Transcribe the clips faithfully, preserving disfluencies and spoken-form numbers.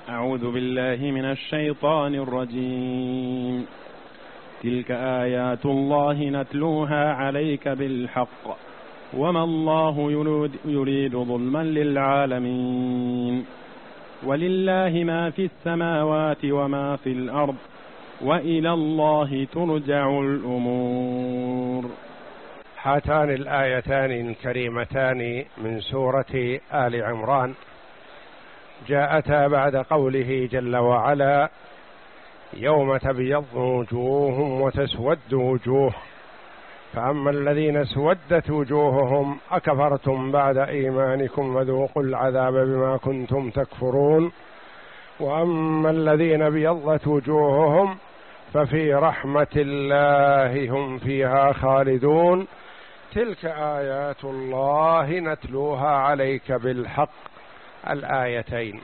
أعوذ بالله من الشيطان الرجيم. تلك آيات الله نتلوها عليك بالحق وما الله يريد ظلما للعالمين ولله ما في السماوات وما في الأرض وإلى الله ترجع الأمور. هاتان الآيتان الكريمتان من سورة آل عمران جاءتا بعد قوله جل وعلا: يوم تبيض وجوه وتسود وجوه، فأما الذين اسودت وجوههم أكفرتم بعد إيمانكم وذوقوا العذاب بما كنتم تكفرون، وأما الذين ابيضت وجوههم ففي رحمة الله هم فيها خالدون. تلك آيات الله نتلوها عليك بالحق. الآيتين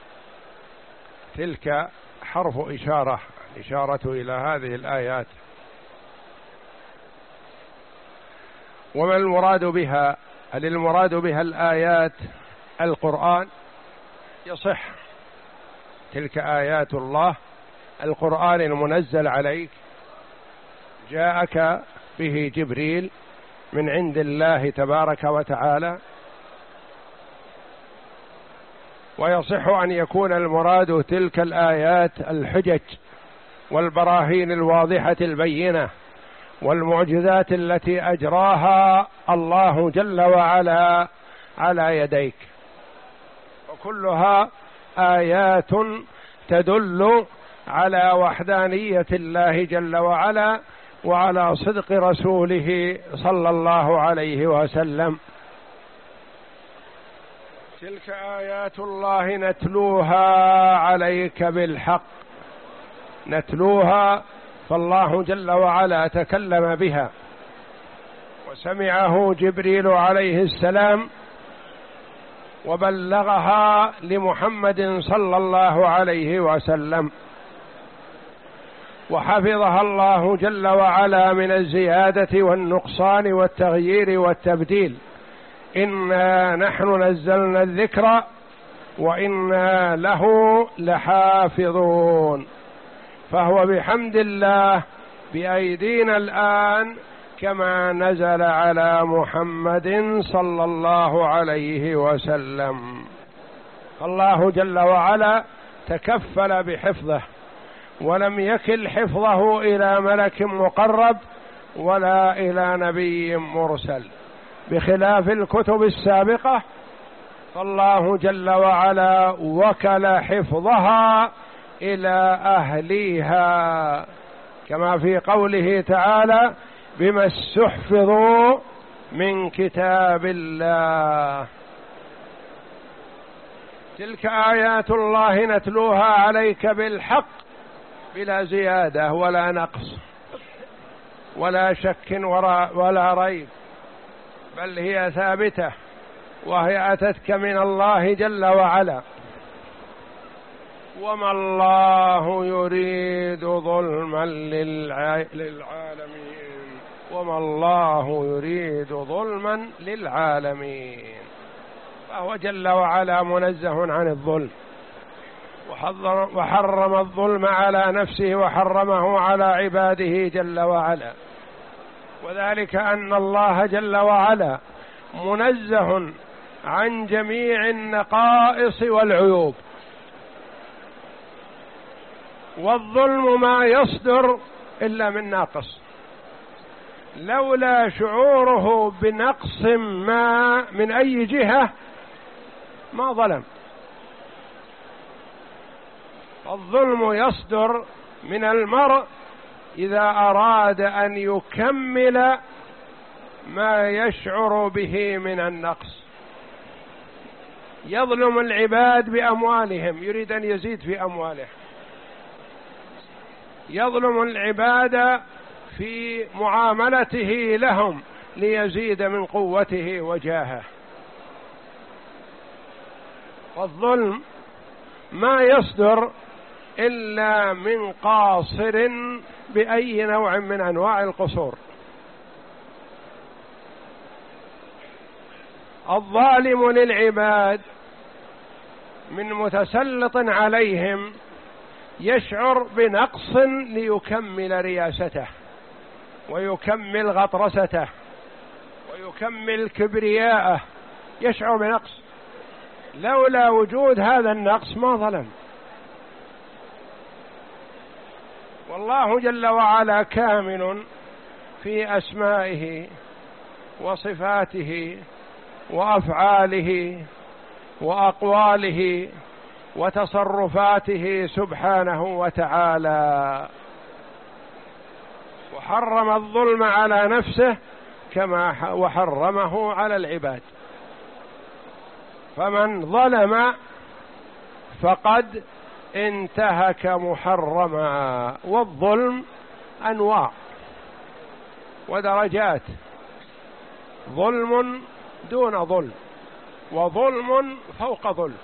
تلك حرف إشارة، إشارة إلى هذه الآيات. وما المراد بها؟ هل المراد بها الآيات القرآن؟ يصح، تلك آيات الله القرآن المنزل عليك، جاءك به جبريل من عند الله تبارك وتعالى. ويصح أن يكون المراد تلك الآيات الحجج والبراهين الواضحة البينة والمعجزات التي أجراها الله جل وعلا على يديك، وكلها آيات تدل على وحدانية الله جل وعلا وعلى صدق رسوله صلى الله عليه وسلم. تلك آيات الله نتلوها عليك بالحق. نتلوها، فالله جل وعلا تكلم بها وسمعه جبريل عليه السلام وبلغها لمحمد صلى الله عليه وسلم، وحفظها الله جل وعلا من الزيادة والنقصان والتغيير والتبديل. إنا نحن نزلنا الذكر وإنا له لحافظون. فهو بحمد الله بأيدينا الآن كما نزل على محمد صلى الله عليه وسلم. الله جل وعلا تكفل بحفظه ولم يكل حفظه إلى ملك مقرب ولا إلى نبي مرسل، بخلاف الكتب السابقة، فالله جل وعلا وكل حفظها إلى أهليها، كما في قوله تعالى: بما استحفظوا من كتاب الله. تلك آيات الله نتلوها عليك بالحق بلا زيادة ولا نقص ولا شك ولا ريب، بل هي ثابتة، وهي أتتك من الله جل وعلا. وما الله يريد ظلما للعالمين وما الله يريد ظلما للعالمين. فهو جل وعلا منزه عن الظلم، وحرم الظلم على نفسه وحرمه على عباده جل وعلا، وذلك أن الله جل وعلا منزه عن جميع النقائص والعيوب. والظلم ما يصدر إلا من ناقص، لولا شعوره بنقص ما من أي جهة ما ظلم. الظلم يصدر من المرء إذا أراد أن يكمل ما يشعر به من النقص. يظلم العباد بأموالهم، يريد أن يزيد في أمواله. يظلم العباد في معاملته لهم ليزيد من قوته وجاهه. والظلم ما يصدر إلا من قاصر بأي نوع من أنواع القصور. الظالم للعباد من متسلط عليهم يشعر بنقص ليكمل رياسته ويكمل غطرسته ويكمل كبرياءه، يشعر بنقص. لولا وجود هذا النقص ما ظلم. والله جل وعلا كامل في أسمائه وصفاته وأفعاله وأقواله وتصرفاته سبحانه وتعالى، وحرم الظلم على نفسه كما وحرمه على العباد. فمن ظلم فقد انتهك محرما. والظلم أنواع ودرجات، ظلم دون ظلم وظلم فوق ظلم.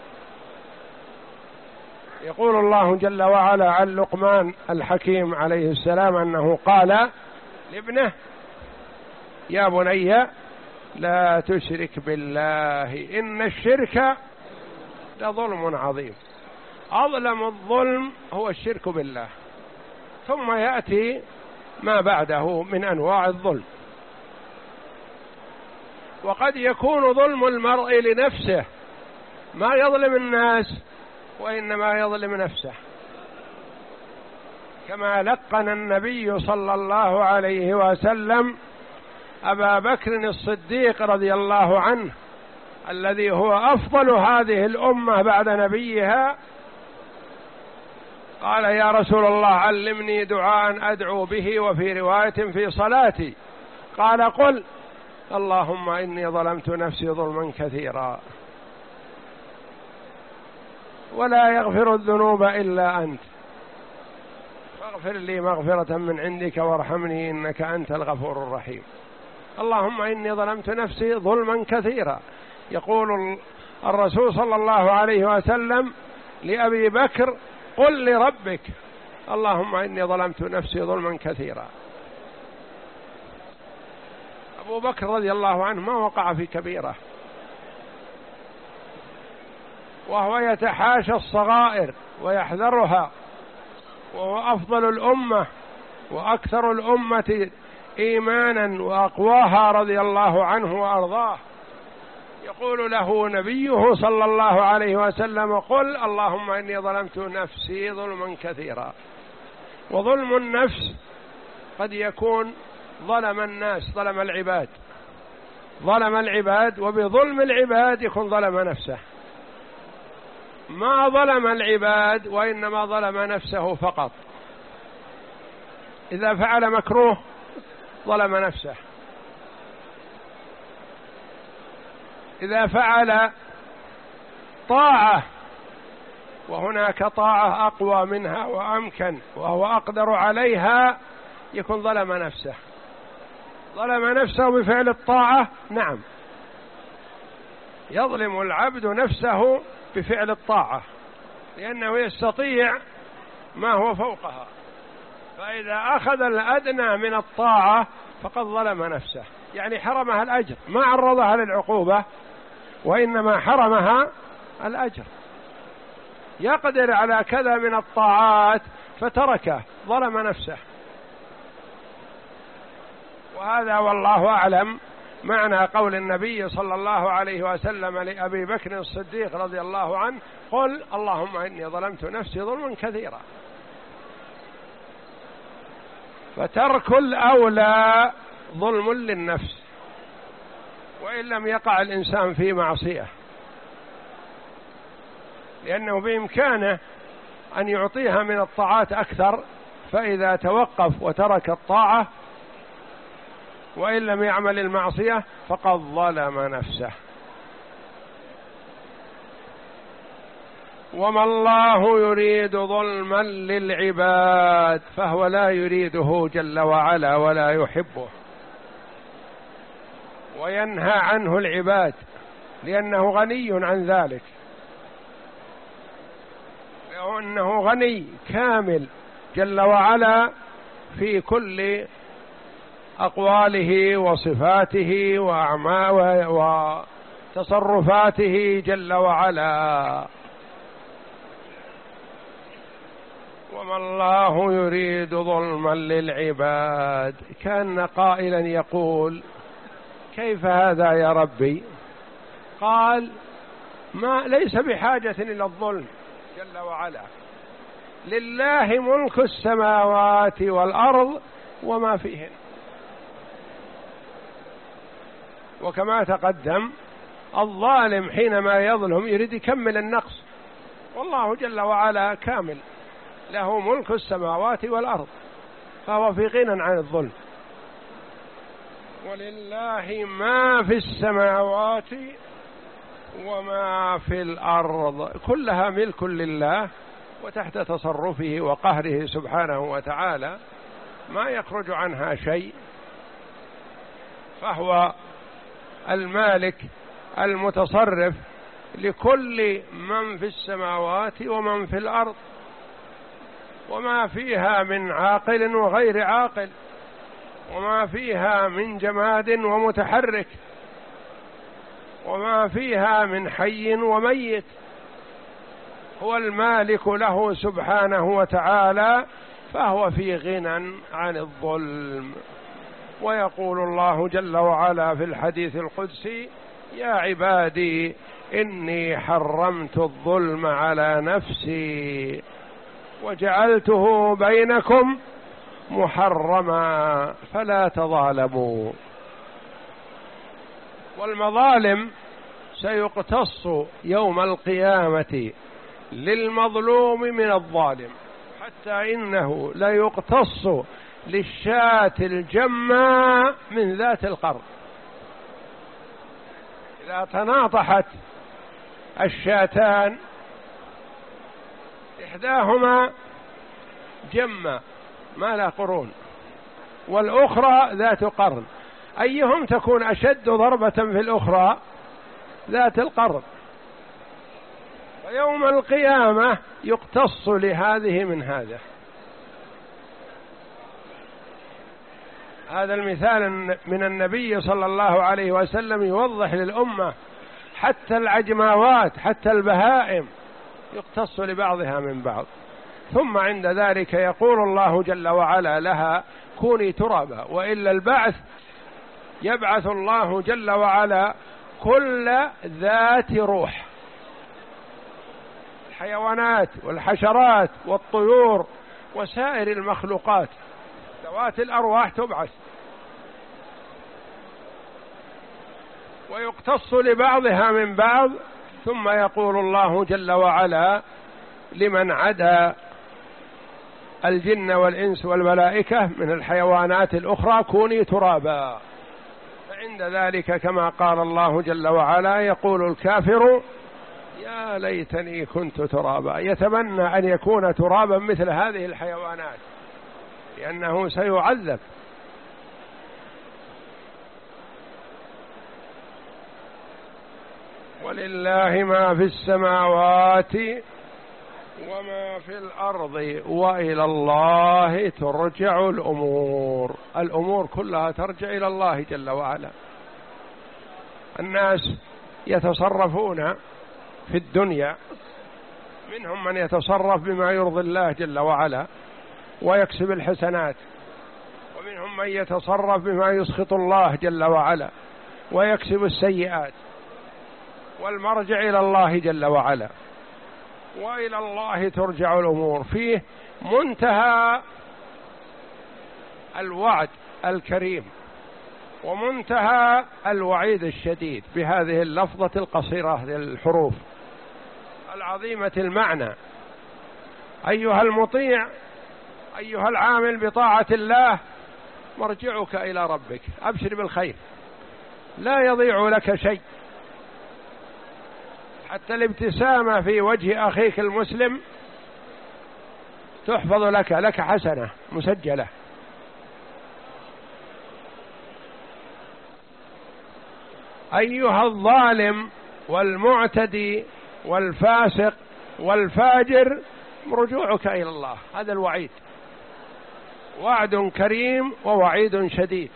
يقول الله جل وعلا عن لقمان الحكيم عليه السلام أنه قال لابنه: يا بني لا تشرك بالله إن الشرك لظلم عظيم. أظلم الظلم هو الشرك بالله، ثم يأتي ما بعده من أنواع الظلم. وقد يكون ظلم المرء لنفسه، ما يظلم الناس وإنما يظلم نفسه، كما لقن النبي صلى الله عليه وسلم أبا بكر الصديق رضي الله عنه الذي هو أفضل هذه الأمة بعد نبيها، قال: يا رسول الله علمني دعاء أدعو به، وفي رواية في صلاتي قال: قل اللهم إني ظلمت نفسي ظلما كثيرا ولا يغفر الذنوب إلا أنت فاغفر لي مغفرة من عندك وارحمني إنك أنت الغفور الرحيم. اللهم إني ظلمت نفسي ظلما كثيرا. يقول الرسول صلى الله عليه وسلم لأبي بكر: قل لربك اللهم إني ظلمت نفسي ظلما كثيرا. أبو بكر رضي الله عنه ما وقع في كبيرة، وهو يتحاشى الصغائر ويحذرها، وهو أفضل الأمة وأكثر الأمة إيمانا وأقواها رضي الله عنه وأرضاه. يقول له نبيه صلى الله عليه وسلم: قل اللهم إني ظلمت نفسي ظلما كثيرا. وظلم النفس قد يكون ظلم الناس، ظلم العباد ظلم العباد وبظلم العباد يكون ظلم نفسه. ما ظلم العباد وإنما ظلم نفسه فقط. إذا فعل مكروه ظلم نفسه، إذا فعل طاعة وهناك طاعة أقوى منها وأمكن وهو أقدر عليها يكون ظلم نفسه. ظلم نفسه بفعل الطاعة، نعم يظلم العبد نفسه بفعل الطاعة لأنه يستطيع ما هو فوقها، فإذا أخذ الأدنى من الطاعة فقد ظلم نفسه، يعني حرمها الأجر، ما عرضها للعقوبة وإنما حرمها الأجر. يقدر على كذا من الطاعات فتركه، ظلم نفسه. وهذا والله أعلم معنى قول النبي صلى الله عليه وسلم لأبي بكر الصديق رضي الله عنه: قل اللهم إني ظلمت نفسي ظلما كثيرا. فترك الأولى ظلم للنفس، وإن لم يقع الإنسان في معصية، لأنه بإمكانه أن يعطيها من الطاعات أكثر، فإذا توقف وترك الطاعة وإن لم يعمل المعصية فقد ظلم نفسه. وما الله يريد ظلما للعباد فهو لا يريده جل وعلا ولا يحبه، وينهى عنه العباد لأنه غني عن ذلك، لأنه غني كامل جل وعلا في كل أقواله وصفاته وأعماله وتصرفاته جل وعلا. وما الله يريد ظلما للعباد. كان قائلا يقول كيف هذا يا ربي؟ قال ما ليس بحاجة إلى الظلم جل وعلا، لله ملك السماوات والأرض وما فيهن. وكما تقدم الظالم حينما يظلم يريد يكمل النقص، والله جل وعلا كامل، له ملك السماوات والأرض، فهو في غنى عن الظلم. ولله ما في السماوات وما في الأرض، كلها ملك لله وتحت تصرفه وقهره سبحانه وتعالى، ما يخرج عنها شيء، فهو المالك المتصرف لكل من في السماوات ومن في الأرض، وما فيها من عاقل وغير عاقل، وما فيها من جماد ومتحرك، وما فيها من حي وميت، هو المالك له سبحانه وتعالى، فهو في غنى عن الظلم. ويقول الله جل وعلا في الحديث القدسي يا عبادي إني حرمت الظلم على نفسي وجعلته بينكم محرما فلا تظالموا. والمظالم سيقتص يوم القيامة للمظلوم من الظالم، حتى إنه لا يقتص للشاة الجماء من ذات القرن. إذا تناطحت الشاتان إحداهما جمة ما لا قرون والأخرى ذات قرن، أيهم تكون أشد ضربة في الأخرى؟ ذات القرن. ويوم القيامة يقتص لهذه من هذا. هذا المثال من النبي صلى الله عليه وسلم يوضح للأمة حتى العجماوات حتى البهائم يقتص لبعضها من بعض. ثم عند ذلك يقول الله جل وعلا لها كوني ترابا، وإلا البعث يبعث الله جل وعلا كل ذات روح، الحيوانات والحشرات والطيور وسائر المخلوقات ذوات الأرواح تبعث، ويقتص لبعضها من بعض. ثم يقول الله جل وعلا لمن عدا الجن والإنس والملائكة من الحيوانات الأخرى كوني ترابا. فعند ذلك كما قال الله جل وعلا يقول الكافر يا ليتني كنت ترابا، يتمنى أن يكون ترابا مثل هذه الحيوانات لأنه سيعذب. ولله ما في السماوات وما في الأرض وإلى الله ترجع الأمور. الأمور كلها ترجع إلى الله جل وعلا. الناس يتصرفون في الدنيا، منهم من يتصرف بما يرضي الله جل وعلا ويكسب الحسنات، ومنهم من يتصرف بما يسخط الله جل وعلا ويكسب السيئات، والمرجع إلى الله جل وعلا. وإلى الله ترجع الأمور، فيه منتهى الوعد الكريم ومنتهى الوعيد الشديد بهذه اللفظة القصيرة للحروف العظيمة المعنى. أيها المطيع، أيها العامل بطاعة الله، مرجعك إلى ربك، أبشر بالخير، لا يضيع لك شيء. حتى الابتسامة في وجه أخيك المسلم تحفظ لك، لك حسنة مسجلة. أيها الظالم والمعتدي والفاسق والفاجر، رجوعك إلى الله. هذا الوعيد، وعد كريم ووعيد شديد،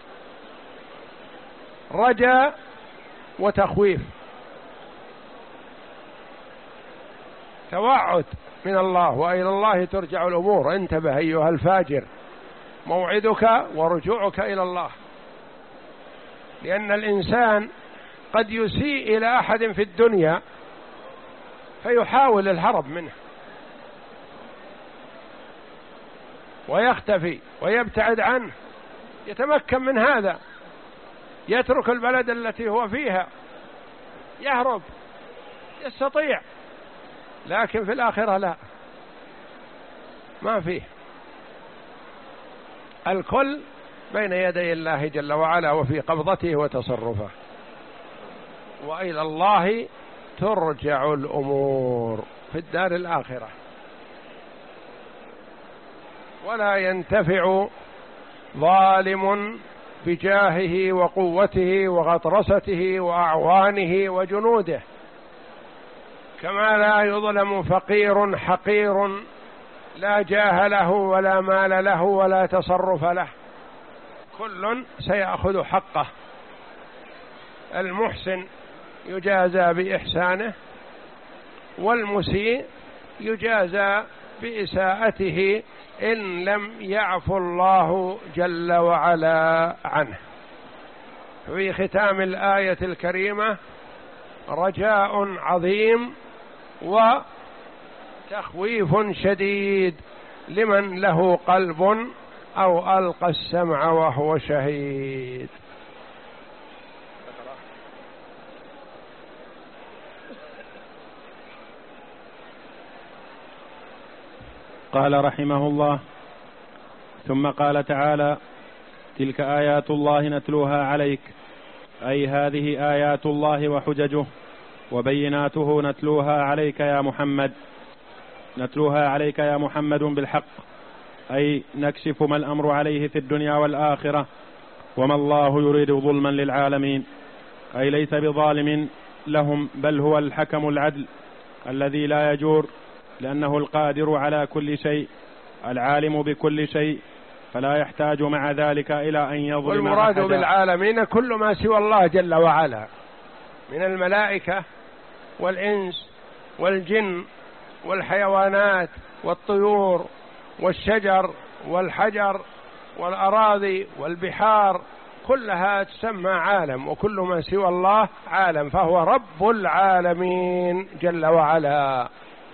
رجاء وتخويف. توعد من الله وإلى الله ترجع الأمور. انتبه أيها الفاجر، موعدك ورجوعك إلى الله، لأن الإنسان قد يسيء إلى أحد في الدنيا فيحاول الهرب منه ويختفي ويبتعد عنه، يتمكن من هذا، يترك البلد التي هو فيها، يهرب، يستطيع. لكن في الآخرة لا، ما فيه، الكل بين يدي الله جل وعلا وفي قبضته وتصرفه، وإلى الله ترجع الأمور في الدار الآخرة. ولا ينتفع ظالم بجاهه وقوته وغطرسته وأعوانه وجنوده، كما لا يظلم فقير حقير لا جاه له ولا مال له ولا تصرف له، كل سيأخذ حقه. المحسن يجازى بإحسانه، والمسيء يجازى بإساءته إن لم يعفو الله جل وعلا عنه. في ختام الآية الكريمة رجاء عظيم وتخويف شديد لمن له قلب أو ألقى السمع وهو شهيد. قال رحمه الله: ثم قال تعالى: تلك آيات الله نتلوها عليك، أي هذه آيات الله وحججه وبيناته نتلوها عليك يا محمد، نتلوها عليك يا محمد بالحق، أي نكشف ما الأمر عليه في الدنيا والآخرة، وما الله يريد ظلما للعالمين، أي ليس بظالم لهم، بل هو الحكم العدل الذي لا يجور، لأنه القادر على كل شيء العالم بكل شيء، فلا يحتاج مع ذلك إلى أن يظلم. والمراد بالعالمين كل ما سوى الله جل وعلا من الملائكة والإنس والجن والحيوانات والطيور والشجر والحجر والأراضي والبحار، كلها تسمى عالم، وكل ما سوى الله عالم، فهو رب العالمين جل وعلا.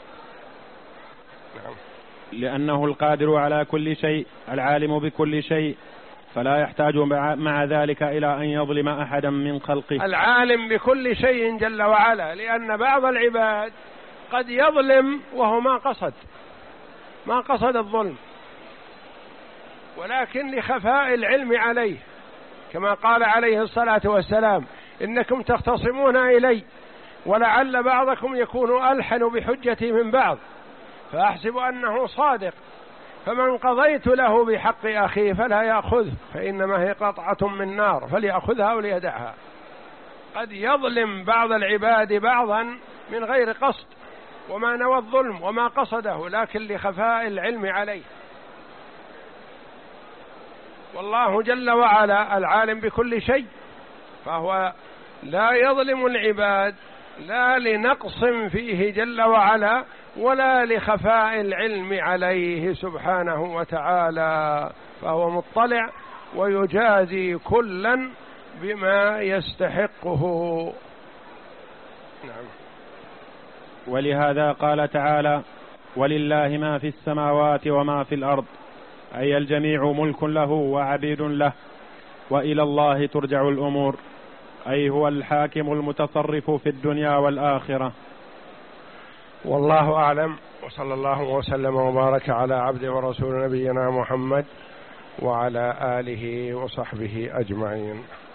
لأنه القادر على كل شيء العالم بكل شيء، فلا يحتاج مع ذلك إلى أن يظلم أحدا من خلقه. العالم بكل شيء جل وعلا، لأن بعض العباد قد يظلم وهو ما قصد ما قصد الظلم، ولكن لخفاء العلم عليه، كما قال عليه الصلاة والسلام: إنكم تختصمون إلي ولعل بعضكم يكون ألحن بحجتي من بعض، فأحسب أنه صادق، فمن قضيت له بحق أخيه فلا يأخذه، فإنما هي قطعة من نار فليأخذها وليدعها. قد يظلم بعض العباد بعضا من غير قصد، وما نوى الظلم وما قصده، لكن لخفاء العلم عليه. والله جل وعلا العالم بكل شيء، فهو لا يظلم العباد لا لنقص فيه جل وعلا ولا لخفاء العلم عليه سبحانه وتعالى، فهو مطلع ويجازي كلا بما يستحقه. نعم. ولهذا قال تعالى: ولله ما في السماوات وما في الأرض، أي الجميع ملك له وعبيد له، وإلى الله ترجع الأمور، أي هو الحاكم المتصرف في الدنيا والآخرة. والله أعلم، وصلى الله وسلم وبارك على عبده ورسول نبينا محمد وعلى آله وصحبه أجمعين.